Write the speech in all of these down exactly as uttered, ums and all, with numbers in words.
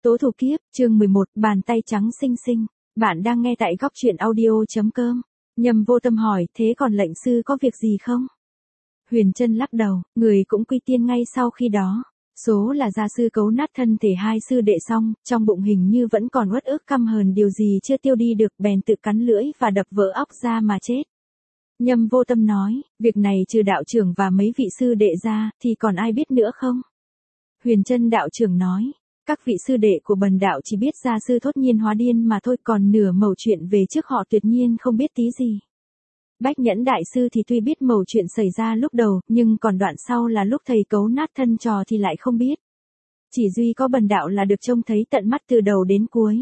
Tố thủ kiếp, chương mười một, bàn tay trắng xinh xinh. Bạn đang nghe tại góc truyện audio.com. Nhâm Vô Tâm hỏi, thế còn lệnh sư có việc gì không? Huyền Trân lắc đầu, người cũng quy tiên ngay sau khi đó. Số là gia sư cấu nát thân thể hai sư đệ xong, trong bụng hình như vẫn còn uất ức căm hờn điều gì chưa tiêu đi được, bèn tự cắn lưỡi và đập vỡ óc ra mà chết. Nhâm Vô Tâm nói, việc này trừ đạo trưởng và mấy vị sư đệ ra, thì còn ai biết nữa không? Huyền Trân đạo trưởng nói, các vị sư đệ của bần đạo chỉ biết gia sư thốt nhiên hóa điên mà thôi, còn nửa mẩu chuyện về trước họ tuyệt nhiên không biết tí gì. Bách Nhẫn đại sư thì tuy biết mẩu chuyện xảy ra lúc đầu, nhưng còn đoạn sau là lúc thầy cấu nát thân trò thì lại không biết. Chỉ duy có bần đạo là được trông thấy tận mắt từ đầu đến cuối.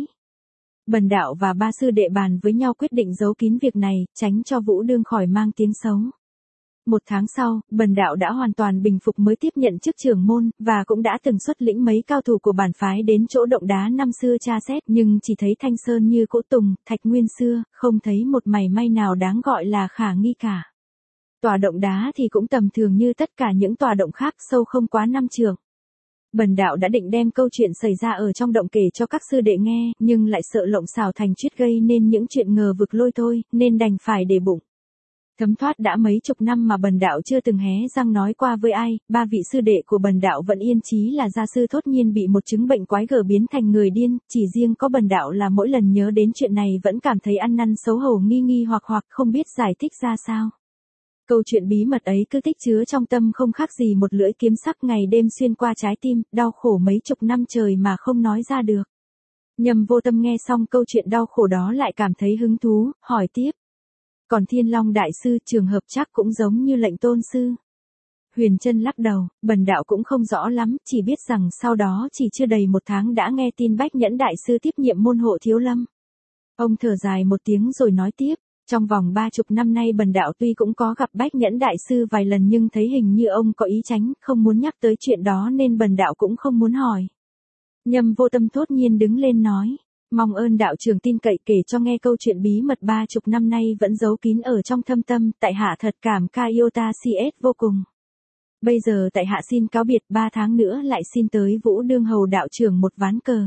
Bần đạo và ba sư đệ bàn với nhau quyết định giấu kín việc này, tránh cho Vũ Đương khỏi mang tiếng xấu. Một tháng sau, bần đạo đã hoàn toàn bình phục mới tiếp nhận chức trưởng môn, và cũng đã từng xuất lĩnh mấy cao thủ của bản phái đến chỗ động đá năm xưa tra xét, nhưng chỉ thấy thanh sơn như cỗ tùng, thạch nguyên xưa, không thấy một mảy may nào đáng gọi là khả nghi cả. Tòa động đá thì cũng tầm thường như tất cả những tòa động khác, sâu không quá năm trượng. Bần đạo đã định đem câu chuyện xảy ra ở trong động kể cho các sư đệ nghe, nhưng lại sợ lộng xào thành chuyết gây nên những chuyện ngờ vực lôi thôi, nên đành phải để bụng. Thấm thoát đã mấy chục năm mà bần đạo chưa từng hé răng nói qua với ai, ba vị sư đệ của bần đạo vẫn yên chí là gia sư thốt nhiên bị một chứng bệnh quái gở biến thành người điên, chỉ riêng có bần đạo là mỗi lần nhớ đến chuyện này vẫn cảm thấy ăn năn xấu hổ nghi nghi hoặc hoặc không biết giải thích ra sao. Câu chuyện bí mật ấy cứ tích chứa trong tâm không khác gì một lưỡi kiếm sắc ngày đêm xuyên qua trái tim, đau khổ mấy chục năm trời mà không nói ra được. Nhâm Vô Tâm nghe xong câu chuyện đau khổ đó lại cảm thấy hứng thú, hỏi tiếp. Còn Thiên Long đại sư trường hợp chắc cũng giống như lệnh tôn sư. Huyền Trân lắc đầu, bần đạo cũng không rõ lắm, chỉ biết rằng sau đó chỉ chưa đầy một tháng đã nghe tin Bách Nhẫn đại sư tiếp nhiệm môn hộ Thiếu Lâm. Ông thở dài một tiếng rồi nói tiếp, trong vòng ba chục năm nay bần đạo tuy cũng có gặp Bách Nhẫn đại sư vài lần nhưng thấy hình như ông có ý tránh, không muốn nhắc tới chuyện đó nên bần đạo cũng không muốn hỏi. Nhâm Vô Tâm thốt nhiên đứng lên nói. Mong ơn đạo trưởng tin cậy kể cho nghe câu chuyện bí mật ba chục năm nay vẫn giấu kín ở trong thâm tâm, tại hạ thật cảm ca yêu ta si ết vô cùng. Bây giờ tại hạ xin cáo biệt, ba tháng nữa lại xin tới Vũ Đương hầu đạo trưởng một ván cờ.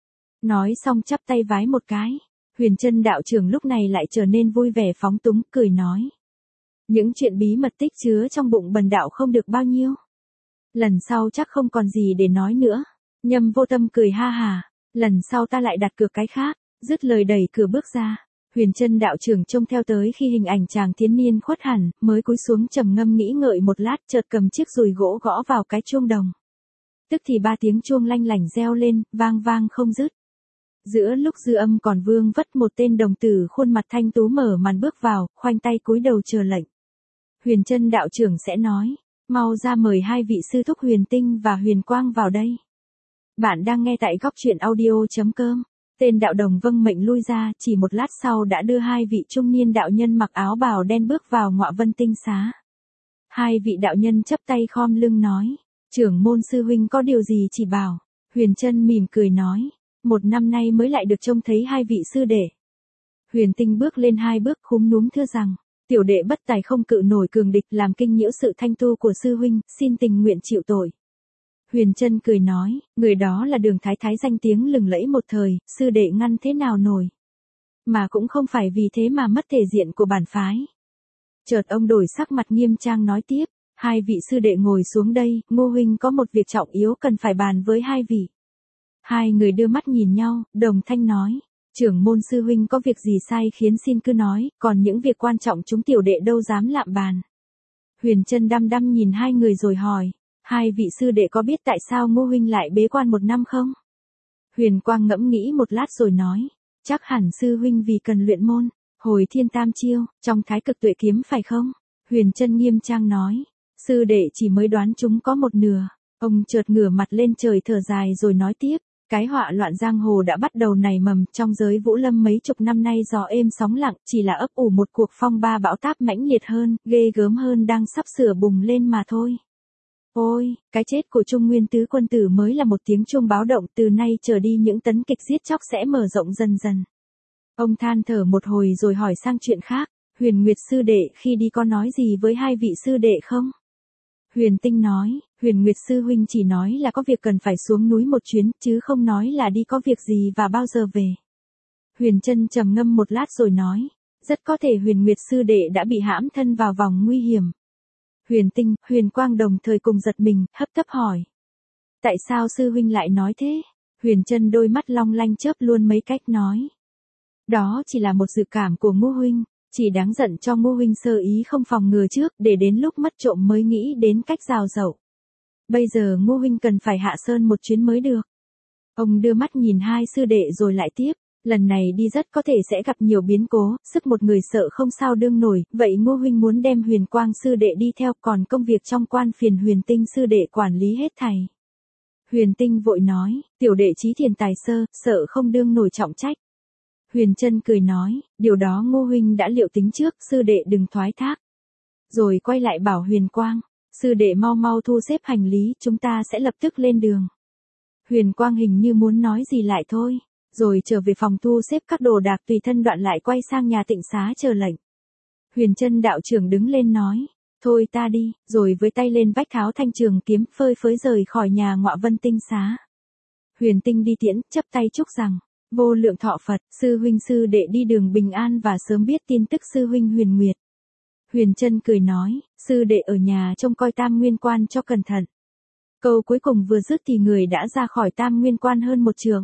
Nói xong chắp tay vái một cái, Huyền Trân đạo trưởng lúc này lại trở nên vui vẻ phóng túng, cười nói. Những chuyện bí mật tích chứa trong bụng bần đạo không được bao nhiêu. Lần sau chắc không còn gì để nói nữa. Nhâm Vô Tâm cười ha hà. Lần sau ta lại đặt cược cái khác, dứt lời đẩy cửa bước ra. Huyền Trân đạo trưởng trông theo tới khi hình ảnh chàng thiếu niên khuất hẳn, mới cúi xuống trầm ngâm nghĩ ngợi một lát, chợt cầm chiếc dùi gỗ gõ vào cái chuông đồng. Tức thì ba tiếng chuông lanh lảnh reo lên, vang vang không dứt. Giữa lúc dư âm còn vương vất, một tên đồng tử khuôn mặt thanh tú mở màn bước vào, khoanh tay cúi đầu chờ lệnh. Huyền Trân đạo trưởng sẽ nói, mau ra mời hai vị sư thúc Huyền Tinh và Huyền Quang vào đây. Bạn đang nghe tại góc truyện audio.com. Tên đạo đồng vâng mệnh lui ra, chỉ một lát sau đã đưa hai vị trung niên đạo nhân mặc áo bào đen bước vào Ngọa Vân Tinh xá. Hai vị đạo nhân chắp tay khom lưng nói, trưởng môn sư huynh có điều gì chỉ bảo. Huyền Trân mỉm cười nói, một năm nay mới lại được trông thấy hai vị sư đệ. Huyền Tinh bước lên hai bước khúm núm thưa rằng, tiểu đệ bất tài không cự nổi cường địch, làm kinh nhiễu sự thanh tu của sư huynh, xin tình nguyện chịu tội. Huyền Trân cười nói, người đó là Đường Thái Thái danh tiếng lừng lẫy một thời, sư đệ ngăn thế nào nổi. Mà cũng không phải vì thế mà mất thể diện của bản phái. Chợt ông đổi sắc mặt nghiêm trang nói tiếp, hai vị sư đệ ngồi xuống đây, Ngô huynh có một việc trọng yếu cần phải bàn với hai vị. Hai người đưa mắt nhìn nhau, đồng thanh nói, trưởng môn sư huynh có việc gì sai khiến xin cứ nói, còn những việc quan trọng chúng tiểu đệ đâu dám lạm bàn. Huyền Trân đăm đăm nhìn hai người rồi hỏi. Hai vị sư đệ có biết tại sao Ngô huynh lại bế quan một năm không? Huyền Quang ngẫm nghĩ một lát rồi nói, chắc hẳn sư huynh vì cần luyện môn, hồi thiên tam chiêu, trong thái cực tuệ kiếm phải không? Huyền Trân nghiêm trang nói, sư đệ chỉ mới đoán chúng có một nửa. Ông chợt ngửa mặt lên trời thở dài rồi nói tiếp, cái họa loạn giang hồ đã bắt đầu nảy mầm trong giới Vũ Lâm mấy chục năm nay, gió êm sóng lặng, chỉ là ấp ủ một cuộc phong ba bão táp mãnh liệt hơn, ghê gớm hơn đang sắp sửa bùng lên mà thôi. Ôi, cái chết của Trung Nguyên tứ quân tử mới là một tiếng chuông báo động, từ nay trở đi những tấn kịch giết chóc sẽ mở rộng dần dần. Ông than thở một hồi rồi hỏi sang chuyện khác, Huyền Nguyệt sư đệ khi đi có nói gì với hai vị sư đệ không? Huyền Tinh nói, Huyền Nguyệt sư huynh chỉ nói là có việc cần phải xuống núi một chuyến, chứ không nói là đi có việc gì và bao giờ về. Huyền Trân trầm ngâm một lát rồi nói, rất có thể Huyền Nguyệt sư đệ đã bị hãm thân vào vòng nguy hiểm. Huyền Tinh, Huyền Quang đồng thời cùng giật mình, hấp tấp hỏi. Tại sao sư huynh lại nói thế? Huyền Trân đôi mắt long lanh chớp luôn mấy cách nói. Đó chỉ là một dự cảm của Ngô huynh, chỉ đáng giận cho Ngô huynh sơ ý không phòng ngừa trước, để đến lúc mất trộm mới nghĩ đến cách rào dậu. Bây giờ Ngô huynh cần phải hạ sơn một chuyến mới được. Ông đưa mắt nhìn hai sư đệ rồi lại tiếp, lần này đi rất có thể sẽ gặp nhiều biến cố, sức một người sợ không sao đương nổi, vậy Ngô huynh muốn đem Huyền Quang sư đệ đi theo, còn công việc trong quan phiền Huyền Tinh sư đệ quản lý hết thảy. Huyền Tinh vội nói, tiểu đệ trí thiền tài sơ, sợ không đương nổi trọng trách. Huyền Trân cười nói, điều đó Ngô huynh đã liệu tính trước, sư đệ đừng thoái thác. Rồi quay lại bảo Huyền Quang, sư đệ mau mau thu xếp hành lý, chúng ta sẽ lập tức lên đường. Huyền Quang hình như muốn nói gì lại thôi, rồi trở về phòng thu xếp các đồ đạc tùy thân, đoạn lại quay sang nhà Tịnh Xá chờ lệnh. Huyền Trân đạo trưởng đứng lên nói, thôi ta đi, rồi với tay lên vách tháo thanh trường kiếm, phơi phới rời khỏi nhà Ngọa Vân Tinh Xá. Huyền Tinh đi tiễn, chắp tay chúc rằng, vô lượng thọ Phật, sư huynh sư đệ đi đường bình an và sớm biết tin tức sư huynh Huyền Nguyệt. Huyền Trân cười nói, sư đệ ở nhà trông coi Tam Nguyên Quan cho cẩn thận. Câu cuối cùng vừa dứt thì người đã ra khỏi Tam Nguyên Quan hơn một trường.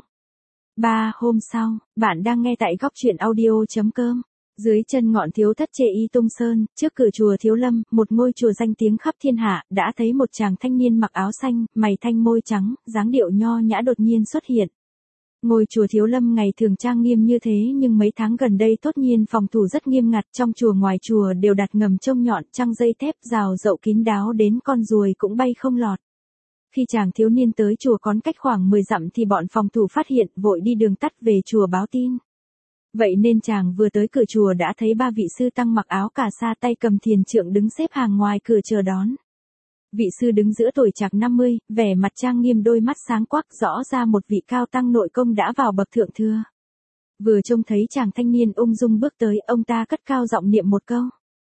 Ba hôm sau, bạn đang nghe tại góc truyện audio.com. Dưới chân ngọn Thiếu Thất Chê Y Tung Sơn, trước cửa chùa Thiếu Lâm, một ngôi chùa danh tiếng khắp thiên hạ, đã thấy một chàng thanh niên mặc áo xanh, mày thanh môi trắng, dáng điệu nho nhã đột nhiên xuất hiện. Ngôi chùa Thiếu Lâm ngày thường trang nghiêm như thế nhưng mấy tháng gần đây tốt nhiên phòng thủ rất nghiêm ngặt, trong chùa ngoài chùa đều đặt ngầm trông nhọn, trăng dây thép, rào dậu kín đáo đến con ruồi cũng bay không lọt. Khi chàng thiếu niên tới chùa còn cách khoảng mười dặm thì bọn phòng thủ phát hiện, vội đi đường tắt về chùa báo tin. Vậy nên chàng vừa tới cửa chùa đã thấy ba vị sư tăng mặc áo cà sa, tay cầm thiền trượng đứng xếp hàng ngoài cửa chờ đón. Vị sư đứng giữa tuổi trạc năm mươi, vẻ mặt trang nghiêm, đôi mắt sáng quắc, rõ ra một vị cao tăng nội công đã vào bậc thượng thừa. Vừa trông thấy chàng thanh niên ung dung bước tới, ông ta cất cao giọng niệm một câu.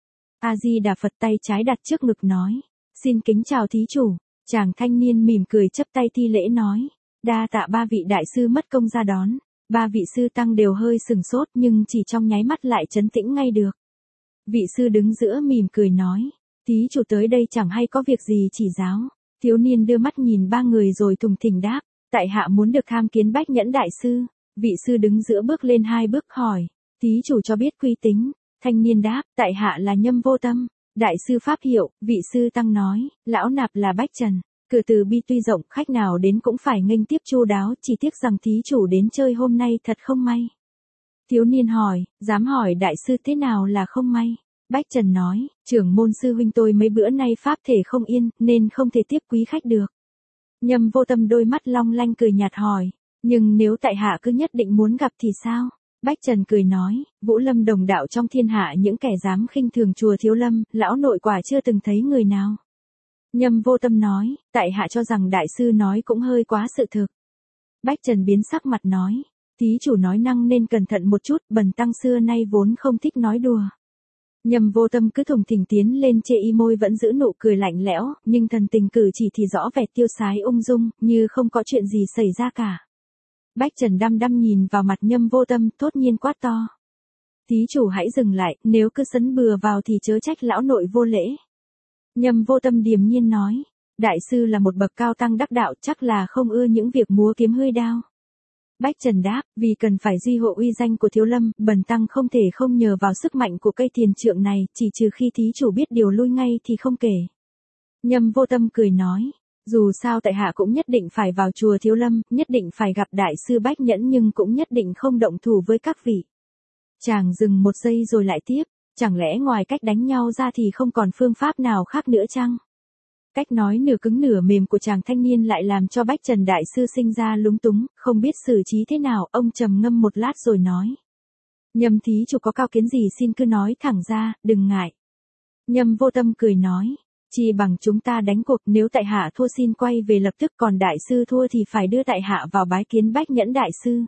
A Di Đà Phật, tay trái đặt trước ngực nói, xin kính chào thí chủ. Chàng thanh niên mỉm cười chắp tay thi lễ nói, đa tạ ba vị đại sư mất công ra đón. Ba vị sư tăng đều hơi sừng sốt nhưng chỉ trong nháy mắt lại trấn tĩnh ngay được. Vị sư đứng giữa mỉm cười nói, thí chủ tới đây chẳng hay có việc gì chỉ giáo. Thiếu niên đưa mắt nhìn ba người rồi thùng thình đáp, tại hạ muốn được tham kiến Bách Nhẫn đại sư. Vị sư đứng giữa bước lên hai bước hỏi, thí chủ cho biết quy tính. Thanh niên đáp, tại hạ là Nhâm Vô Tâm. Đại sư pháp hiệu, vị sư tăng nói, lão nạp là Bách Trần. Cửa từ bi tuy rộng, khách nào đến cũng phải nghênh tiếp chu đáo, chỉ tiếc rằng thí chủ đến chơi hôm nay thật không may. Thiếu niên hỏi, dám hỏi đại sư thế nào là không may? Bách Trần nói, trưởng môn sư huynh tôi mấy bữa nay pháp thể không yên, nên không thể tiếp quý khách được. Nhâm Vô Tâm đôi mắt long lanh cười nhạt hỏi, nhưng nếu tại hạ cứ nhất định muốn gặp thì sao? Bách Trần cười nói, Vũ Lâm đồng đạo trong thiên hạ những kẻ dám khinh thường chùa Thiếu Lâm, lão nội quả chưa từng thấy người nào. Nhâm Vô Tâm nói, tại hạ cho rằng đại sư nói cũng hơi quá sự thực. Bách Trần biến sắc mặt nói, thí chủ nói năng nên cẩn thận một chút, bần tăng xưa nay vốn không thích nói đùa. Nhâm Vô Tâm cứ thùng thình tiến lên, chê y môi vẫn giữ nụ cười lạnh lẽo, nhưng thần tình cử chỉ thì rõ vẻ tiêu sái ung dung, như không có chuyện gì xảy ra cả. Bách Trần đăm đăm nhìn vào mặt Nhâm Vô Tâm, thốt nhiên quát to. Thí chủ hãy dừng lại, nếu cứ sấn bừa vào thì chớ trách lão nội vô lễ. Nhâm Vô Tâm điềm nhiên nói, đại sư là một bậc cao tăng đắc đạo, chắc là không ưa những việc múa kiếm hơi đao. Bách Trần đáp, vì cần phải duy hộ uy danh của Thiếu Lâm, bần tăng không thể không nhờ vào sức mạnh của cây thiền trượng này, chỉ trừ khi thí chủ biết điều lui ngay thì không kể. Nhâm Vô Tâm cười nói, dù sao tại hạ cũng nhất định phải vào chùa Thiếu Lâm, nhất định phải gặp đại sư Bách Nhẫn, nhưng cũng nhất định không động thủ với các vị. Chàng dừng một giây rồi lại tiếp, chẳng lẽ ngoài cách đánh nhau ra thì không còn phương pháp nào khác nữa chăng? Cách nói nửa cứng nửa mềm của chàng thanh niên lại làm cho Bách Trần đại sư sinh ra lúng túng, không biết xử trí thế nào. Ông trầm ngâm một lát rồi nói, Nhâm thí chủ có cao kiến gì xin cứ nói thẳng ra, đừng ngại. Nhâm Vô Tâm cười nói, chi bằng chúng ta đánh cuộc, nếu tại hạ thua xin quay về lập tức, còn đại sư thua thì phải đưa tại hạ vào bái kiến Bách Nhẫn đại sư.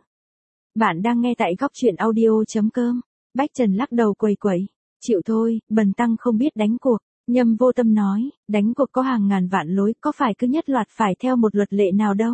Bạn đang nghe tại góc truyện audio.com. Bách Trần lắc đầu quẩy quẩy, chịu thôi, bần tăng không biết đánh cuộc. Nhâm Vô Tâm nói, đánh cuộc có hàng ngàn vạn lối, có phải cứ nhất loạt phải theo một luật lệ nào đâu.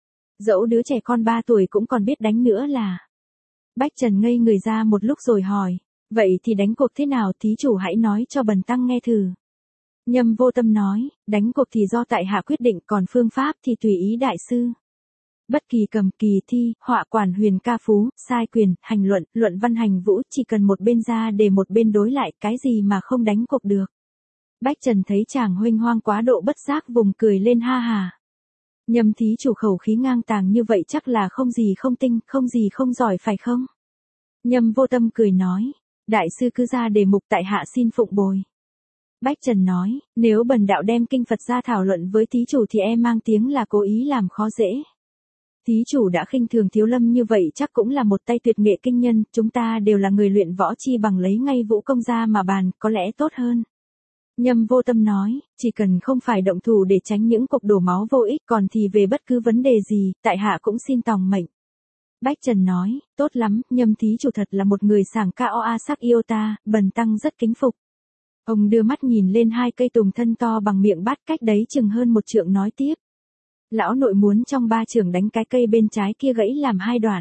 Dẫu đứa trẻ con ba tuổi cũng còn biết đánh nữa là. Bách Trần ngây người ra một lúc rồi hỏi, vậy thì đánh cuộc thế nào, thí chủ hãy nói cho bần tăng nghe thử. Nhâm Vô Tâm nói, đánh cuộc thì do tại hạ quyết định, còn phương pháp thì tùy ý đại sư. Bất kỳ cầm, kỳ thi, họa quản, huyền ca phú, sai quyền, hành luận, luận văn hành vũ, chỉ cần một bên ra để một bên đối lại, cái gì mà không đánh cuộc được. Bách Trần thấy chàng huênh hoang quá độ bất giác vùng cười lên ha hà. Nhâm thí chủ khẩu khí ngang tàng như vậy chắc là không gì không tinh, không gì không giỏi phải không? Nhâm Vô Tâm cười nói, đại sư cứ ra đề mục tại hạ xin phụng bồi. Bách Trần nói, nếu bần đạo đem kinh Phật ra thảo luận với thí chủ thì em mang tiếng là cố ý làm khó dễ. Thí chủ đã khinh thường Thiếu Lâm như vậy chắc cũng là một tay tuyệt nghệ kinh nhân, chúng ta đều là người luyện võ, chi bằng lấy ngay vũ công ra mà bàn, có lẽ tốt hơn. Nhâm Vô Tâm nói, chỉ cần không phải động thủ để tránh những cuộc đổ máu vô ích, còn thì về bất cứ vấn đề gì, tại hạ cũng xin tòng mệnh. Bách Trần nói, tốt lắm, Nhâm thí chủ thật là một người sảng ca oa sắc yêu ta, bần tăng rất kính phục. Ông đưa mắt nhìn lên hai cây tùng thân to bằng miệng bát cách đấy chừng hơn một trượng nói tiếp. Lão nội muốn trong ba chưởng đánh cái cây bên trái kia gãy làm hai đoạn.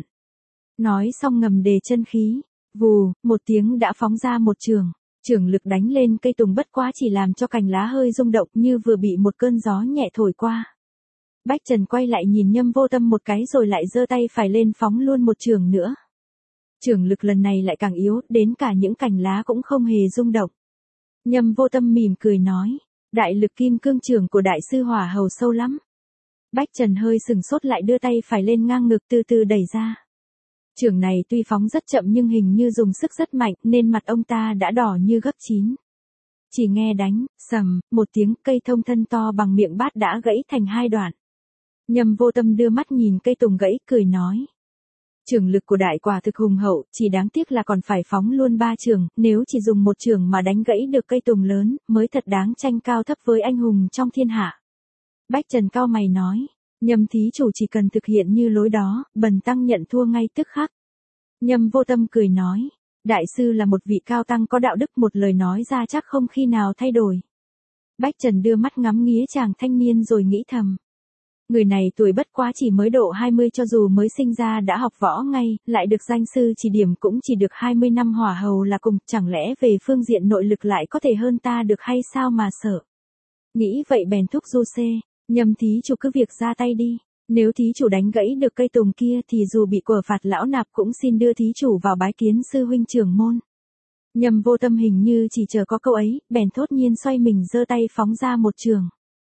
Nói xong ngầm đề chân khí, vù, một tiếng đã phóng ra một chưởng. Chưởng lực đánh lên cây tùng bất quá chỉ làm cho cành lá hơi rung động như vừa bị một cơn gió nhẹ thổi qua. Bách Trần quay lại nhìn Nhâm Vô Tâm một cái rồi lại giơ tay phải lên phóng luôn một chưởng nữa. Chưởng lực lần này lại càng yếu, đến cả những cành lá cũng không hề rung động. Nhâm Vô Tâm mỉm cười nói, đại lực kim cương chưởng của đại sư Hỏa Hầu sâu lắm. Bách Trần hơi sừng sốt lại đưa tay phải lên ngang ngực từ từ đẩy ra. Chưởng này tuy phóng rất chậm nhưng hình như dùng sức rất mạnh nên mặt ông ta đã đỏ như gấp chín. Chỉ nghe đánh, sầm, một tiếng cây thông thân to bằng miệng bát đã gãy thành hai đoạn. Nhâm Vô Tâm đưa mắt nhìn cây tùng gãy cười nói. Chưởng lực của đại quả thực hùng hậu, chỉ đáng tiếc là còn phải phóng luôn ba chưởng, nếu chỉ dùng một chưởng mà đánh gãy được cây tùng lớn, mới thật đáng tranh cao thấp với anh hùng trong thiên hạ. Bách Trần cau mày nói, Nhâm thí chủ chỉ cần thực hiện như lối đó, bần tăng nhận thua ngay tức khắc. Nhâm Vô Tâm cười nói, đại sư là một vị cao tăng có đạo đức, một lời nói ra chắc không khi nào thay đổi. Bách Trần đưa mắt ngắm nghía chàng thanh niên rồi nghĩ thầm. Người này tuổi bất quá chỉ mới độ hai mươi, cho dù mới sinh ra đã học võ ngay, lại được danh sư chỉ điểm cũng chỉ được hai mươi năm Hỏa Hầu là cùng, chẳng lẽ về phương diện nội lực lại có thể hơn ta được hay sao mà sợ. Nghĩ vậy bèn thúc giục xê, Nhâm thí chủ cứ việc ra tay đi, nếu thí chủ đánh gãy được cây tùng kia thì dù bị quở phạt lão nạp cũng xin đưa thí chủ vào bái kiến sư huynh trưởng môn. Nhâm Vô Tâm hình như chỉ chờ có câu ấy, bèn thốt nhiên xoay mình giơ tay phóng ra một trường.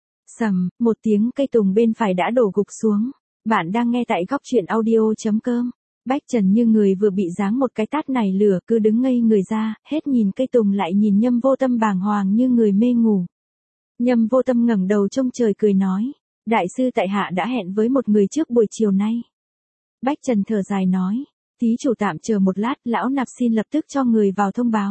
Sầm, một tiếng cây tùng bên phải đã đổ gục xuống. Bạn đang nghe tại góc truyện audio chấm com. Bách Trần như người vừa bị giáng một cái tát nảy lửa, cứ đứng ngây người ra, hết nhìn cây tùng lại nhìn Nhâm Vô Tâm bàng hoàng như người mê ngủ. Nhâm Vô Tâm ngẩng đầu trông trời cười nói, đại sư tại hạ đã hẹn với một người trước buổi chiều nay. Bách Trần thở dài nói, thí chủ tạm chờ một lát, lão nạp xin lập tức cho người vào thông báo.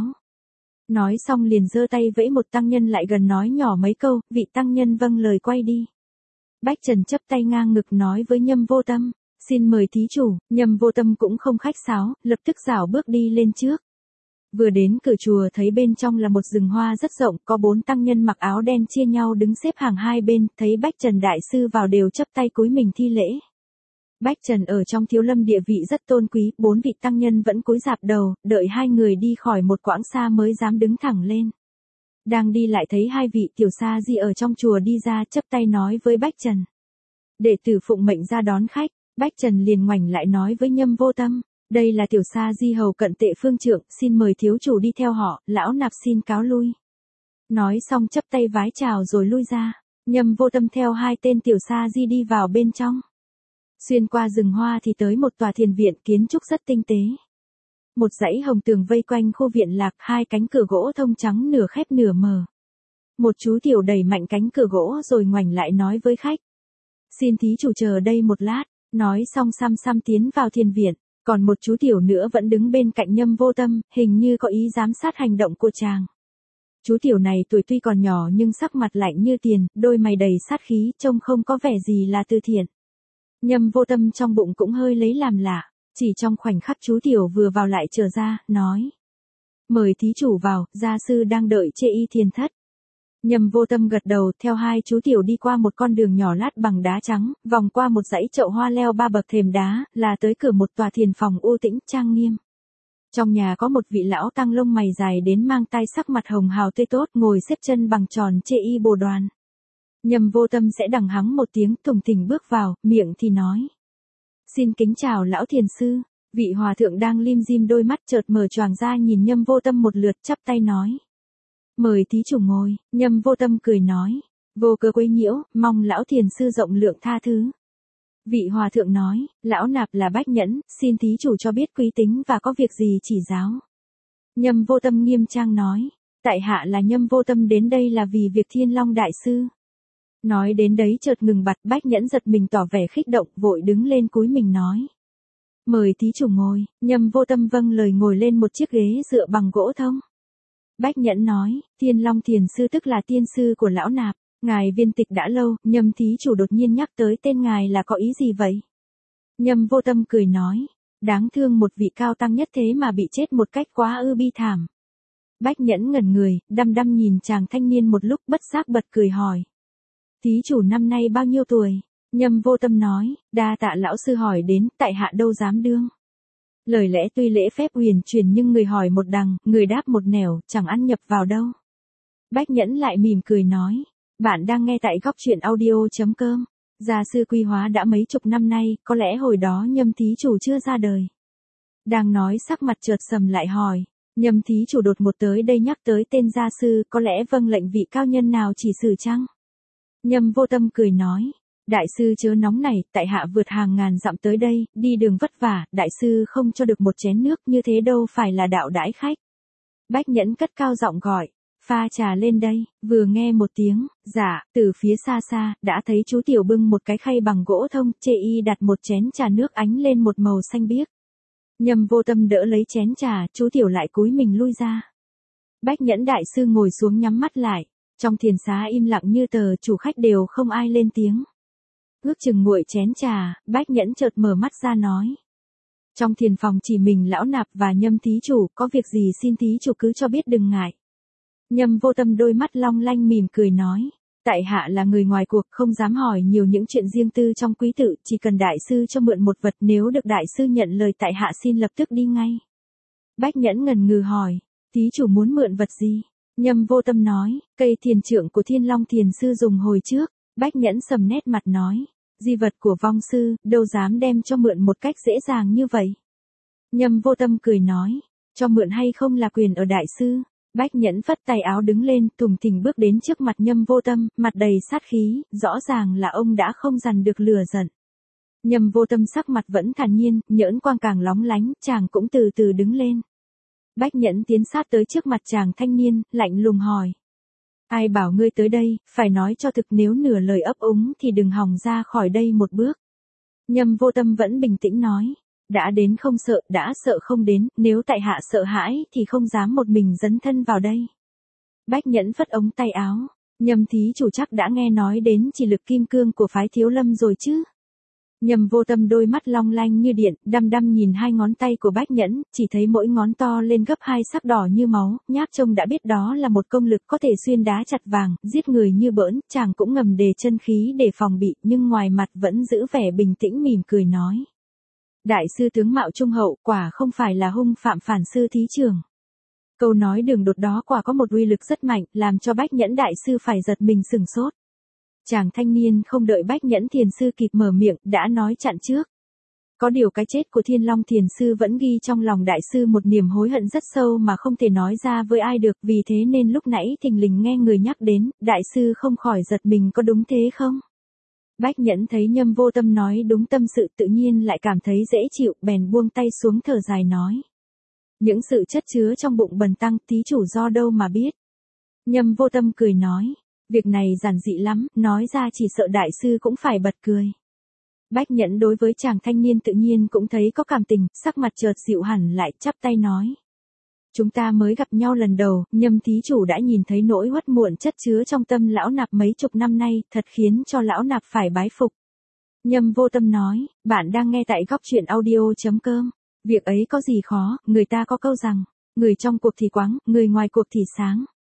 Nói xong liền giơ tay vẫy một tăng nhân lại gần nói nhỏ mấy câu, vị tăng nhân vâng lời quay đi. Bách Trần chắp tay ngang ngực nói với Nhâm Vô Tâm, xin mời thí chủ. Nhâm Vô Tâm cũng không khách sáo, lập tức rảo bước đi lên trước. Vừa đến cửa chùa thấy bên trong là một rừng hoa rất rộng, có bốn tăng nhân mặc áo đen chia nhau đứng xếp hàng hai bên, thấy Bách Trần đại sư vào đều chắp tay cúi mình thi lễ. Bách Trần ở trong Thiếu Lâm địa vị rất tôn quý, bốn vị tăng nhân vẫn cúi rạp đầu, đợi hai người đi khỏi một quãng xa mới dám đứng thẳng lên. Đang đi lại thấy hai vị tiểu sa di ở trong chùa đi ra, chắp tay nói với Bách Trần. Đệ tử phụng mệnh ra đón khách. Bách Trần liền ngoảnh lại nói với Nhâm Vô Tâm, đây là tiểu sa di hầu cận Tệ Phương Trượng, xin mời thiếu chủ đi theo họ, lão nạp xin cáo lui. Nói xong chắp tay vái chào rồi lui ra. Nhâm Vô Tâm theo hai tên tiểu sa di đi vào bên trong. Xuyên qua rừng hoa thì tới một tòa thiền viện kiến trúc rất tinh tế. Một dãy hồng tường vây quanh khu viện lạc, hai cánh cửa gỗ thông trắng nửa khép nửa mở. Một chú tiểu đẩy mạnh cánh cửa gỗ rồi ngoảnh lại nói với khách. Xin thí chủ chờ đây một lát, nói xong xăm xăm tiến vào thiền viện, còn một chú tiểu nữa vẫn đứng bên cạnh Nhâm Vô Tâm, hình như có ý giám sát hành động của chàng. Chú tiểu này tuổi tuy còn nhỏ nhưng sắc mặt lạnh như tiền, đôi mày đầy sát khí, trông không có vẻ gì là từ thiện. Nhâm Vô Tâm trong bụng cũng hơi lấy làm lạ, chỉ trong khoảnh khắc chú tiểu vừa vào lại trở ra, nói. Mời thí chủ vào, gia sư đang đợi chê y thiền thất. Nhâm Vô Tâm gật đầu, theo hai chú tiểu đi qua một con đường nhỏ lát bằng đá trắng, vòng qua một dãy chậu hoa leo ba bậc thềm đá, là tới cửa một tòa thiền phòng u tĩnh, trang nghiêm. Trong nhà có một vị lão tăng lông mày dài đến mang tai, sắc mặt hồng hào tươi tốt, ngồi xếp chân bằng tròn chê y bồ đoàn. Nhâm Vô Tâm sẽ đằng hắng một tiếng, tùng thình bước vào, miệng thì nói: "Xin kính chào lão thiền sư." Vị hòa thượng đang lim dim đôi mắt chợt mở choàng ra nhìn Nhâm Vô Tâm một lượt, chắp tay nói: "Mời thí chủ ngồi." Nhâm Vô Tâm cười nói: "Vô cớ quấy nhiễu, mong lão thiền sư rộng lượng tha thứ." Vị hòa thượng nói: "Lão nạp là Bách Nhẫn, xin thí chủ cho biết quý tính và có việc gì chỉ giáo." Nhâm Vô Tâm nghiêm trang nói: "Tại hạ là Nhâm Vô Tâm, đến đây là vì việc Thiên Long đại sư." Nói đến đấy chợt ngừng bặt, Bách Nhẫn giật mình tỏ vẻ khích động, vội đứng lên cúi mình nói: "Mời thí chủ ngồi." Nhâm Vô Tâm vâng lời ngồi lên một chiếc ghế dựa bằng gỗ thông. Bách Nhẫn nói: "Thiên Long thiền sư tức là tiên sư của lão nạp, ngài viên tịch đã lâu, Nhâm thí chủ đột nhiên nhắc tới tên ngài là có ý gì vậy?" Nhâm Vô Tâm cười nói: "Đáng thương, một vị cao tăng nhất thế mà bị chết một cách quá ư bi thảm." Bách Nhẫn ngẩn người, đăm đăm nhìn chàng thanh niên một lúc, bất giác bật cười hỏi: "Thí chủ năm nay bao nhiêu tuổi?" Nhâm Vô Tâm nói: "Đa tạ lão sư hỏi đến, tại hạ đâu dám đương." Lời lẽ tuy lễ phép huyền truyền nhưng người hỏi một đằng, người đáp một nẻo, chẳng ăn nhập vào đâu. Bách Nhẫn lại mỉm cười nói: "Bạn đang nghe tại góc truyện audio chấm com. Gia sư quy hóa đã mấy chục năm nay, có lẽ hồi đó Nhâm thí chủ chưa ra đời." Đang nói sắc mặt chợt sầm lại hỏi: "Nhâm thí chủ đột một tới đây nhắc tới tên gia sư, có lẽ vâng lệnh vị cao nhân nào chỉ xử chăng?" Nhâm Vô Tâm cười nói: "Đại sư chớ nóng này, tại hạ vượt hàng ngàn dặm tới đây, đi đường vất vả, đại sư không cho được một chén nước, như thế đâu phải là đạo đãi khách." Bách Nhẫn cất cao giọng gọi: "Pha trà lên đây." Vừa nghe một tiếng dạ, từ phía xa xa, đã thấy chú tiểu bưng một cái khay bằng gỗ thông, chê y đặt một chén trà nước ánh lên một màu xanh biếc. Nhâm Vô Tâm đỡ lấy chén trà, chú tiểu lại cúi mình lui ra. Bách Nhẫn đại sư ngồi xuống nhắm mắt lại. Trong thiền xá im lặng như tờ, chủ khách đều không ai lên tiếng. Ước chừng nguội chén trà, Bách Nhẫn chợt mở mắt ra nói: "Trong thiền phòng chỉ mình lão nạp và Nhâm thí chủ, có việc gì xin thí chủ cứ cho biết đừng ngại." Nhâm Vô Tâm đôi mắt long lanh mỉm cười nói: "Tại hạ là người ngoài cuộc, không dám hỏi nhiều những chuyện riêng tư trong quý tự, chỉ cần đại sư cho mượn một vật, nếu được đại sư nhận lời tại hạ xin lập tức đi ngay." Bách Nhẫn ngần ngừ hỏi: "Thí chủ muốn mượn vật gì?" Nhâm Vô Tâm nói: "Cây thiền trượng của Thiên Long thiền sư dùng hồi trước." Bách Nhẫn sầm nét mặt nói: "Di vật của vong sư, đâu dám đem cho mượn một cách dễ dàng như vậy." Nhâm Vô Tâm cười nói: "Cho mượn hay không là quyền ở đại sư." Bách Nhẫn phất tay áo đứng lên, tùng thình bước đến trước mặt Nhâm Vô Tâm, mặt đầy sát khí, rõ ràng là ông đã không dằn được lửa giận. Nhâm Vô Tâm sắc mặt vẫn thản nhiên, nhỡn quang càng lóng lánh, chàng cũng từ từ đứng lên. Bách Nhẫn tiến sát tới trước mặt chàng thanh niên, lạnh lùng hỏi: "Ai bảo ngươi tới đây, phải nói cho thực, nếu nửa lời ấp úng thì đừng hòng ra khỏi đây một bước." Nhâm Vô Tâm vẫn bình tĩnh nói: "Đã đến không sợ, đã sợ không đến, nếu tại hạ sợ hãi thì không dám một mình dấn thân vào đây." Bách Nhẫn phất ống tay áo: "Nhâm thí chủ chắc đã nghe nói đến chỉ lực kim cương của phái Thiếu Lâm rồi chứ?" Nhâm Vô Tâm đôi mắt long lanh như điện, đăm đăm nhìn hai ngón tay của Bách Nhẫn, chỉ thấy mỗi ngón to lên gấp hai sắc đỏ như máu, nháp trông đã biết đó là một công lực có thể xuyên đá chặt vàng, giết người như bỡn. Chàng cũng ngầm đề chân khí để phòng bị, nhưng ngoài mặt vẫn giữ vẻ bình tĩnh mỉm cười nói: "Đại sư tướng mạo trung hậu, quả không phải là hung phạm phản sư thí trưởng." Câu nói đường đột đó quả có một uy lực rất mạnh, làm cho Bách Nhẫn đại sư phải giật mình sửng sốt. Chàng thanh niên không đợi Bách Nhẫn thiền sư kịp mở miệng, đã nói chặn trước: "Có điều cái chết của Thiên Long thiền sư vẫn ghi trong lòng đại sư một niềm hối hận rất sâu mà không thể nói ra với ai được, vì thế nên lúc nãy thình lình nghe người nhắc đến, đại sư không khỏi giật mình, có đúng thế không?" Bách Nhẫn thấy Nhâm Vô Tâm nói đúng tâm sự, tự nhiên lại cảm thấy dễ chịu, bèn buông tay xuống thở dài nói: "Những sự chất chứa trong bụng bần tăng, thí chủ do đâu mà biết?" Nhâm Vô Tâm cười nói: "Việc này giản dị lắm, nói ra chỉ sợ đại sư cũng phải bật cười." Bách Nhẫn đối với chàng thanh niên tự nhiên cũng thấy có cảm tình, sắc mặt chợt dịu hẳn lại, chắp tay nói: "Chúng ta mới gặp nhau lần đầu, Nhâm thí chủ đã nhìn thấy nỗi uất muộn chất chứa trong tâm lão nạp mấy chục năm nay, thật khiến cho lão nạp phải bái phục." Nhâm Vô Tâm nói: "Bạn đang nghe tại góc truyện audio chấm com. Việc ấy có gì khó, người ta có câu rằng, người trong cuộc thì quáng, người ngoài cuộc thì sáng."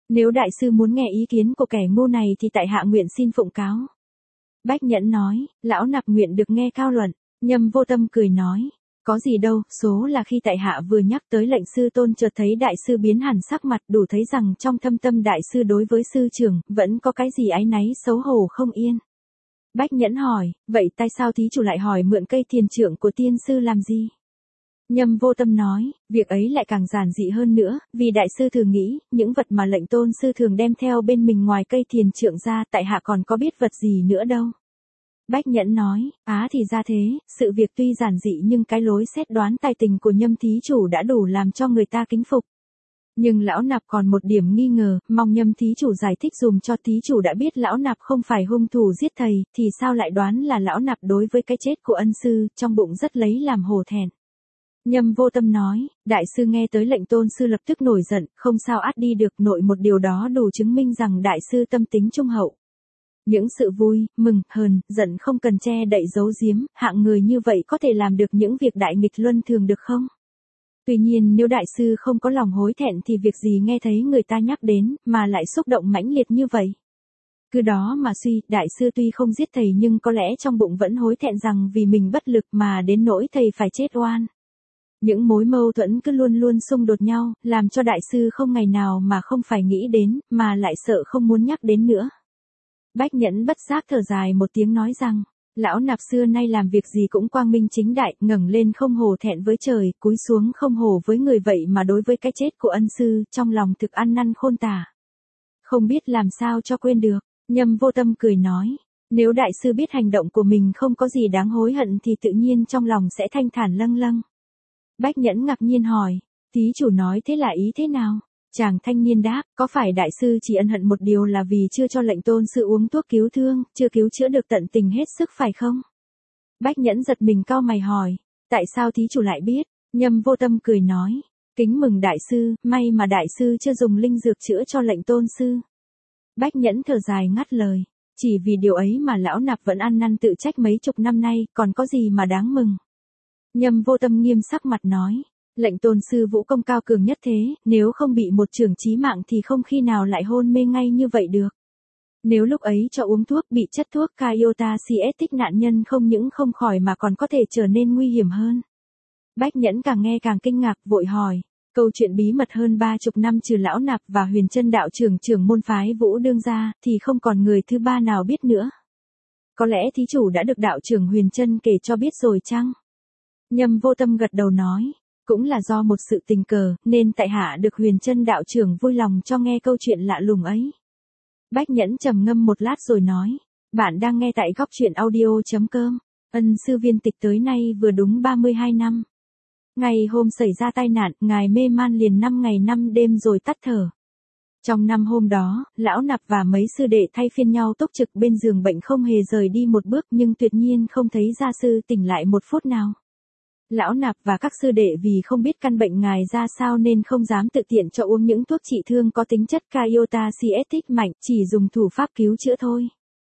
Nếu đại sư muốn nghe ý kiến của kẻ ngu này thì tại hạ nguyện xin phụng cáo. Bách Nhẫn nói, lão nạp nguyện được nghe cao luận. Nhâm Vô Tâm cười nói, có gì đâu, số là khi tại hạ vừa nhắc tới lệnh sư tôn chợt thấy đại sư biến hẳn sắc mặt, đủ thấy rằng trong thâm tâm đại sư đối với sư trưởng, vẫn có cái gì áy náy xấu hổ không yên. Bách Nhẫn hỏi, vậy tại sao thí chủ lại hỏi mượn cây thiền trượng của tiên sư làm gì? Nhâm Vô Tâm nói, việc ấy lại càng giản dị hơn nữa, vì đại sư thường nghĩ, những vật mà lệnh tôn sư thường đem theo bên mình ngoài cây thiền trượng ra, tại hạ còn có biết vật gì nữa đâu. Bách Nhẫn nói, á thì ra thế, sự việc tuy giản dị nhưng cái lối xét đoán tài tình của Nhâm thí chủ đã đủ làm cho người ta kính phục. Nhưng lão nạp còn một điểm nghi ngờ, mong Nhâm thí chủ giải thích dùm cho thí chủ đã biết lão nạp không phải hung thủ giết thầy, thì sao lại đoán là lão nạp đối với cái chết của ân sư, trong bụng rất lấy làm hổ thẹn. Nhâm Vô Tâm nói, đại sư nghe tới lệnh tôn sư lập tức nổi giận, không sao át đi được, nội một điều đó đủ chứng minh rằng đại sư tâm tính trung hậu. Những sự vui, mừng, hờn, giận không cần che đậy giấu giếm, hạng người như vậy có thể làm được những việc đại nghịch luân thường được không? Tuy nhiên nếu đại sư không có lòng hối thẹn thì việc gì nghe thấy người ta nhắc đến, mà lại xúc động mãnh liệt như vậy? Cứ đó mà suy, đại sư tuy không giết thầy nhưng có lẽ trong bụng vẫn hối thẹn rằng vì mình bất lực mà đến nỗi thầy phải chết oan. Những mối mâu thuẫn cứ luôn luôn xung đột nhau, làm cho đại sư không ngày nào mà không phải nghĩ đến, mà lại sợ không muốn nhắc đến nữa. Bách Nhẫn bất giác thở dài một tiếng nói rằng, lão nạp xưa nay làm việc gì cũng quang minh chính đại, ngẩng lên không hổ thẹn với trời, cúi xuống không hổ với người, vậy mà đối với cái chết của ân sư, trong lòng thực ăn năn khôn tả. Không biết làm sao cho quên được. Nhâm Vô Tâm cười nói, nếu đại sư biết hành động của mình không có gì đáng hối hận thì tự nhiên trong lòng sẽ thanh thản lâng lâng. Bách Nhẫn ngạc nhiên hỏi, thí chủ nói thế là ý thế nào? Chàng thanh niên đáp, có phải đại sư chỉ ân hận một điều là vì chưa cho lệnh tôn sư uống thuốc cứu thương, chưa cứu chữa được tận tình hết sức phải không? Bách Nhẫn giật mình cau mày hỏi, tại sao thí chủ lại biết? Nhâm Vô Tâm cười nói, kính mừng đại sư, may mà đại sư chưa dùng linh dược chữa cho lệnh tôn sư. Bách Nhẫn thở dài ngắt lời, chỉ vì điều ấy mà lão nạp vẫn ăn năn tự trách mấy chục năm nay, còn có gì mà đáng mừng. Nhâm Vô Tâm nghiêm sắc mặt nói, lệnh tôn sư vũ công cao cường nhất thế, nếu không bị một chưởng chí mạng thì không khi nào lại hôn mê ngay như vậy được. Nếu lúc ấy cho uống thuốc bị chất thuốc Kyotaciatic nạn nhân không những không khỏi mà còn có thể trở nên nguy hiểm hơn. Bách Nhẫn càng nghe càng kinh ngạc vội hỏi, câu chuyện bí mật hơn ba chục năm trừ lão nạp và Huyền Chân đạo trưởng trưởng môn phái Vũ đương ra thì không còn người thứ ba nào biết nữa. Có lẽ thí chủ đã được đạo trưởng Huyền Chân kể cho biết rồi chăng? Nhâm Vô Tâm gật đầu nói, cũng là do một sự tình cờ, nên tại hạ được Huyền Chân đạo trưởng vui lòng cho nghe câu chuyện lạ lùng ấy. Bách Nhẫn trầm ngâm một lát rồi nói, bạn đang nghe tại góc truyện audio chấm com. Ân sư viên tịch tới nay vừa đúng ba mươi hai năm. Ngày hôm xảy ra tai nạn, ngài mê man liền năm ngày năm đêm rồi tắt thở. Trong năm hôm đó, lão nạp và mấy sư đệ thay phiên nhau túc trực bên giường bệnh không hề rời đi một bước, nhưng tuyệt nhiên không thấy gia sư tỉnh lại một phút nào. Lão nạp và các sư đệ vì không biết căn bệnh ngài ra sao nên không dám tự tiện cho uống những thuốc trị thương có tính chất Kyotaciatic mạnh, chỉ dùng thủ pháp cứu chữa thôi.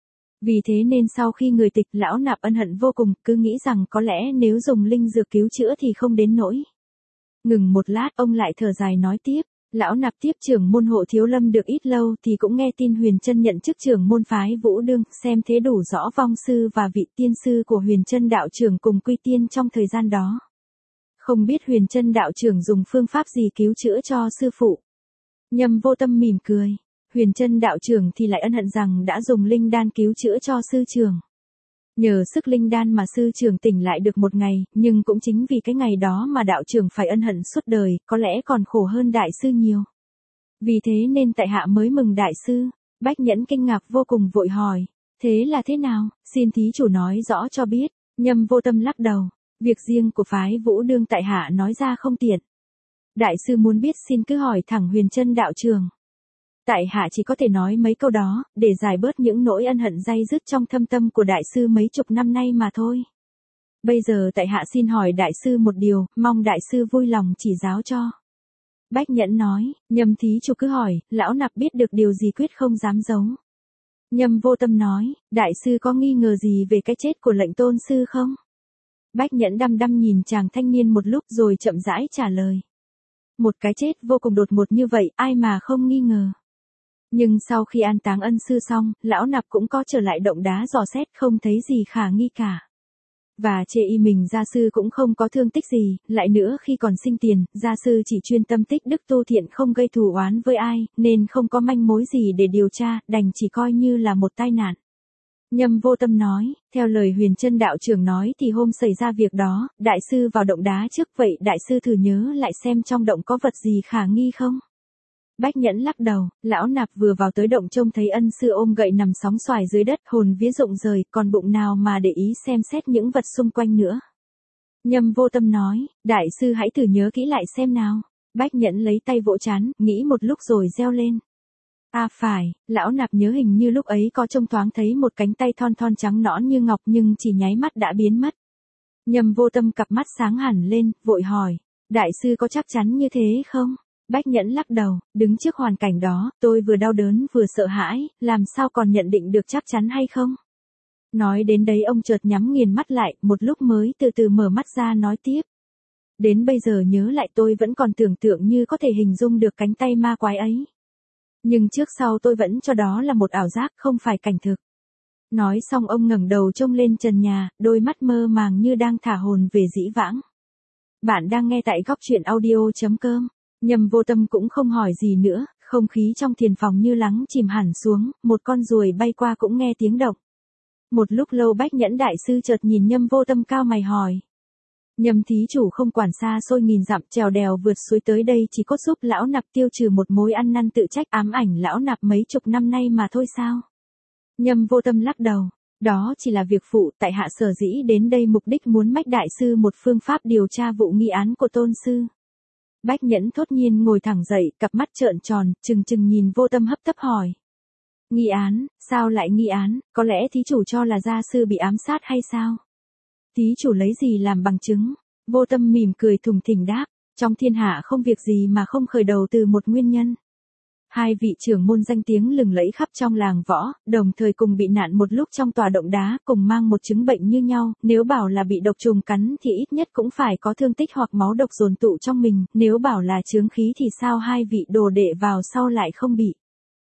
Vì thế nên sau khi người tịch, lão nạp ân hận vô cùng, cứ nghĩ rằng có lẽ nếu dùng linh dược cứu chữa thì không đến nỗi. Ngừng một lát ông lại thở dài nói tiếp, lão nạp tiếp trưởng môn Hộ Thiếu Lâm được ít lâu thì cũng nghe tin Huyền Chân nhận chức trưởng môn phái Vũ đương, xem thế đủ rõ vong sư và vị tiên sư của Huyền Chân đạo trưởng cùng quy tiên trong thời gian đó. Không biết Huyền Chân đạo trưởng dùng phương pháp gì cứu chữa cho sư phụ. Nhâm Vô Tâm mỉm cười, Huyền Chân đạo trưởng thì lại ân hận rằng đã dùng linh đan cứu chữa cho sư trưởng. Nhờ sức linh đan mà sư trưởng tỉnh lại được một ngày, nhưng cũng chính vì cái ngày đó mà đạo trưởng phải ân hận suốt đời, có lẽ còn khổ hơn đại sư nhiều. Vì thế nên tại hạ mới mừng đại sư. Bách Nhẫn kinh ngạc vô cùng vội hỏi, thế là thế nào, xin thí chủ nói rõ cho biết. Nhâm Vô Tâm lắc đầu, việc riêng của phái Vũ đương tại hạ nói ra không tiện. Đại sư muốn biết xin cứ hỏi thẳng Huyền Chân đạo trưởng. Tại hạ chỉ có thể nói mấy câu đó, để giải bớt những nỗi ân hận day dứt trong thâm tâm của đại sư mấy chục năm nay mà thôi. Bây giờ tại hạ xin hỏi đại sư một điều, mong đại sư vui lòng chỉ giáo cho. Bách Nhẫn nói, Nhâm thí chủ cứ hỏi, lão nạp biết được điều gì quyết không dám giấu. Nhâm Vô Tâm nói, đại sư có nghi ngờ gì về cái chết của lệnh tôn sư không? Bách Nhẫn đăm đăm nhìn chàng thanh niên một lúc rồi chậm rãi trả lời. Một cái chết vô cùng đột ngột như vậy, ai mà không nghi ngờ. Nhưng sau khi an táng ân sư xong, lão nạp cũng có trở lại động đá dò xét không thấy gì khả nghi cả. Và chê y mình gia sư cũng không có thương tích gì, lại nữa khi còn sinh tiền, gia sư chỉ chuyên tâm tích đức tu thiện không gây thù oán với ai, nên không có manh mối gì để điều tra, đành chỉ coi như là một tai nạn. Nhâm Vô Tâm nói, theo lời Huyền Trân đạo trưởng nói thì hôm xảy ra việc đó, đại sư vào động đá trước vậy đại sư thử nhớ lại xem trong động có vật gì khả nghi không? Bách Nhẫn lắc đầu, lão nạp vừa vào tới động trông thấy ân sư ôm gậy nằm sóng xoài dưới đất, hồn vía rụng rời, còn bụng nào mà để ý xem xét những vật xung quanh nữa. Nhâm Vô Tâm nói, đại sư hãy thử nhớ kỹ lại xem nào. Bách Nhẫn lấy tay vỗ trán, nghĩ một lúc rồi reo lên. À phải, lão nạp nhớ hình như lúc ấy có trông thoáng thấy một cánh tay thon thon trắng nõn như ngọc nhưng chỉ nháy mắt đã biến mất. Nhâm Vô Tâm cặp mắt sáng hẳn lên, vội hỏi, đại sư có chắc chắn như thế không? Bách Nhẫn lắc đầu, đứng trước hoàn cảnh đó, tôi vừa đau đớn vừa sợ hãi, làm sao còn nhận định được chắc chắn hay không? Nói đến đấy ông chợt nhắm nghiền mắt lại, một lúc mới từ từ mở mắt ra nói tiếp. Đến bây giờ nhớ lại tôi vẫn còn tưởng tượng như có thể hình dung được cánh tay ma quái ấy. Nhưng trước sau tôi vẫn cho đó là một ảo giác, không phải cảnh thực. Nói xong ông ngẩng đầu trông lên trần nhà, đôi mắt mơ màng như đang thả hồn về dĩ vãng. Bạn đang nghe tại góc truyện audio chấm com. Nhâm Vô Tâm cũng không hỏi gì nữa, không khí trong thiền phòng như lắng chìm hẳn xuống, một con ruồi bay qua cũng nghe tiếng động. Một lúc lâu Bách Nhẫn đại sư chợt nhìn Nhâm Vô Tâm cao mày hỏi. Nhâm thí chủ không quản xa xôi nghìn dặm trèo đèo vượt suối tới đây chỉ cốt giúp lão nạp tiêu trừ một mối ăn năn tự trách ám ảnh lão nạp mấy chục năm nay mà thôi sao? Nhâm Vô Tâm lắc đầu, đó chỉ là việc phụ, tại hạ sở dĩ đến đây mục đích muốn mách đại sư một phương pháp điều tra vụ nghi án của tôn sư. Bách Nhẫn thốt nhiên ngồi thẳng dậy, cặp mắt trợn tròn, trừng trừng nhìn Vô Tâm hấp tấp hỏi. Nghi án, sao lại nghi án, có lẽ thí chủ cho là gia sư bị ám sát hay sao? Thí chủ lấy gì làm bằng chứng? Vô Tâm mỉm cười thùng thình đáp, trong thiên hạ không việc gì mà không khởi đầu từ một nguyên nhân. Hai vị trưởng môn danh tiếng lừng lẫy khắp trong làng võ, đồng thời cùng bị nạn một lúc trong tòa động đá, cùng mang một chứng bệnh như nhau, nếu bảo là bị độc trùng cắn thì ít nhất cũng phải có thương tích hoặc máu độc dồn tụ trong mình, nếu bảo là chướng khí thì sao hai vị đồ đệ vào sau lại không bị.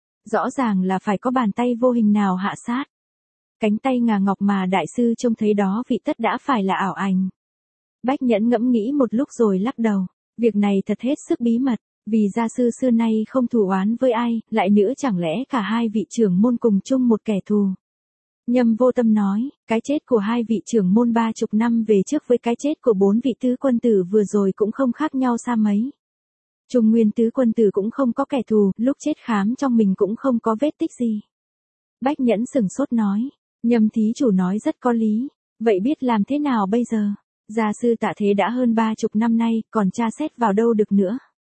Rõ ràng là phải có bàn tay vô hình nào hạ sát. Cánh tay ngà ngọc mà đại sư trông thấy đó vị tất đã phải là ảo ảnh. Bách Nhẫn ngẫm nghĩ một lúc rồi lắc đầu, việc này thật hết sức bí mật. Vì gia sư xưa nay không thù oán với ai, lại nữa chẳng lẽ cả hai vị trưởng môn cùng chung một kẻ thù. Nhâm Vô Tâm nói, cái chết của hai vị trưởng môn ba chục năm về trước với cái chết của bốn vị tứ quân tử vừa rồi cũng không khác nhau xa mấy. Trung Nguyên tứ quân tử cũng không có kẻ thù, lúc chết khám trong mình cũng không có vết tích gì. Bách Nhẫn sừng sốt nói, Nhâm thí chủ nói rất có lý, vậy biết làm thế nào bây giờ? Gia sư tạ thế đã hơn ba chục năm nay, còn tra xét vào đâu được nữa.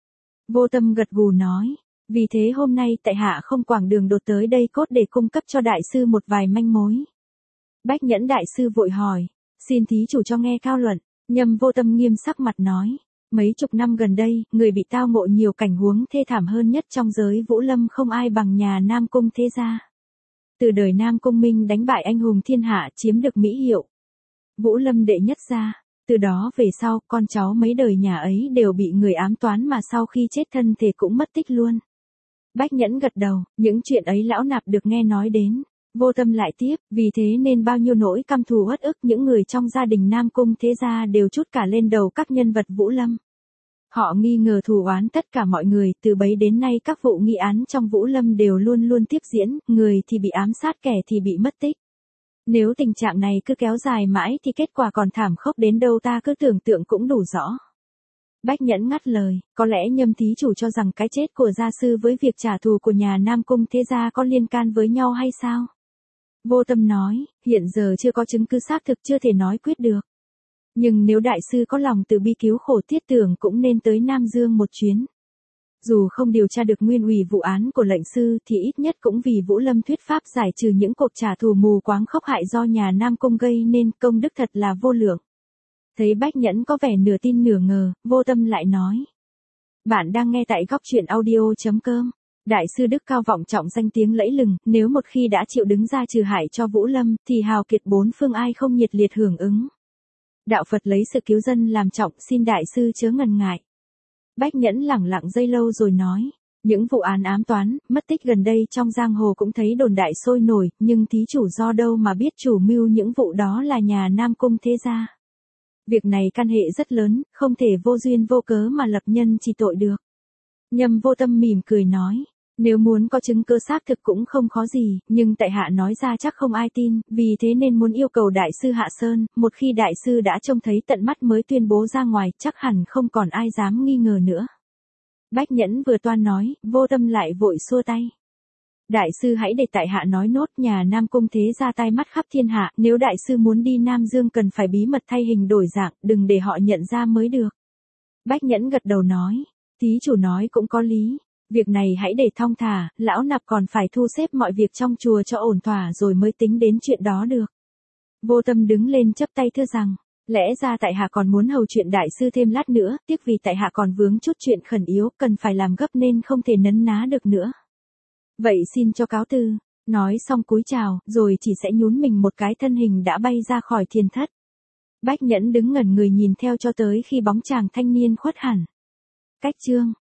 Vô Tâm gật gù nói, vì thế hôm nay tại hạ không quảng đường đột tới đây cốt để cung cấp cho đại sư một vài manh mối. Bách Nhẫn đại sư vội hỏi, xin thí chủ cho nghe cao luận. Nhâm Vô Tâm nghiêm sắc mặt nói, mấy chục năm gần đây, người bị tao ngộ nhiều cảnh huống thê thảm hơn nhất trong giới Vũ Lâm không ai bằng nhà Nam Cung thế gia. Từ đời Nam Cung Minh đánh bại anh hùng thiên hạ chiếm được mỹ hiệu Vũ Lâm đệ nhất gia. Từ đó về sau, con cháu mấy đời nhà ấy đều bị người ám toán mà sau khi chết thân thể cũng mất tích luôn. Bách Nhẫn gật đầu, những chuyện ấy lão nạp được nghe nói đến. Vô Tâm lại tiếp, vì thế nên bao nhiêu nỗi căm thù uất ức những người trong gia đình Nam Cung thế gia đều trút cả lên đầu các nhân vật Vũ Lâm. Họ nghi ngờ thù oán tất cả mọi người, từ bấy đến nay các vụ nghi án trong Vũ Lâm đều luôn luôn tiếp diễn, người thì bị ám sát kẻ thì bị mất tích. Nếu tình trạng này cứ kéo dài mãi thì kết quả còn thảm khốc đến đâu ta cứ tưởng tượng cũng đủ rõ. Bách Nhẫn ngắt lời, có lẽ Nhâm thí chủ cho rằng cái chết của gia sư với việc trả thù của nhà Nam Cung thế gia có liên can với nhau hay sao? Vô Tâm nói, hiện giờ chưa có chứng cứ xác thực chưa thể nói quyết được. Nhưng nếu đại sư có lòng từ bi cứu khổ thiết tưởng cũng nên tới Nam Dương một chuyến. Dù không điều tra được nguyên ủy vụ án của lệnh sư thì ít nhất cũng vì Vũ Lâm thuyết pháp giải trừ những cuộc trả thù mù quáng khốc hại do nhà Nam Cung gây nên công đức thật là vô lượng. Thấy Bách Nhẫn có vẻ nửa tin nửa ngờ, Vô Tâm lại nói. Bạn đang nghe tại góc truyện audio chấm com. Đại sư đức cao vọng trọng danh tiếng lẫy lừng, nếu một khi đã chịu đứng ra trừ hại cho Vũ Lâm thì hào kiệt bốn phương ai không nhiệt liệt hưởng ứng. Đạo Phật lấy sự cứu dân làm trọng, xin đại sư chớ ngần ngại. Bách Nhẫn lẳng lặng giây lâu rồi nói, Những vụ án ám toán, mất tích gần đây trong giang hồ cũng thấy đồn đại sôi nổi, nhưng thí chủ do đâu mà biết chủ mưu những vụ đó là nhà Nam Cung thế gia. Việc này căn hệ rất lớn, không thể vô duyên vô cớ mà lập nhân chỉ tội được. Nhâm Vô Tâm mỉm cười nói, nếu muốn có chứng cứ xác thực cũng không khó gì, nhưng tại hạ nói ra chắc không ai tin, vì thế nên muốn yêu cầu đại sư Hạ Sơn, một khi đại sư đã trông thấy tận mắt mới tuyên bố ra ngoài, chắc hẳn không còn ai dám nghi ngờ nữa. Bách Nhẫn vừa toan nói, Vô Tâm lại vội xua tay. Đại sư hãy để tại hạ nói nốt, nhà Nam Cung thế gia tai mắt khắp thiên hạ, nếu đại sư muốn đi Nam Dương cần phải bí mật thay hình đổi dạng, đừng để họ nhận ra mới được. Bách Nhẫn gật đầu nói, thí chủ nói cũng có lý, việc này hãy để thong thả, lão nạp còn phải thu xếp mọi việc trong chùa cho ổn thỏa rồi mới tính đến chuyện đó được. Vô Tâm đứng lên chắp tay thưa rằng, lẽ ra tại hạ còn muốn hầu chuyện đại sư thêm lát nữa, tiếc vì tại hạ còn vướng chút chuyện khẩn yếu, cần phải làm gấp nên không thể nấn ná được nữa. Vậy xin cho cáo từ, nói xong cúi chào, rồi chỉ sẽ nhún mình một cái thân hình đã bay ra khỏi thiền thất. Bách Nhẫn đứng ngẩn người nhìn theo cho tới khi bóng chàng thanh niên khuất hẳn. Cách chương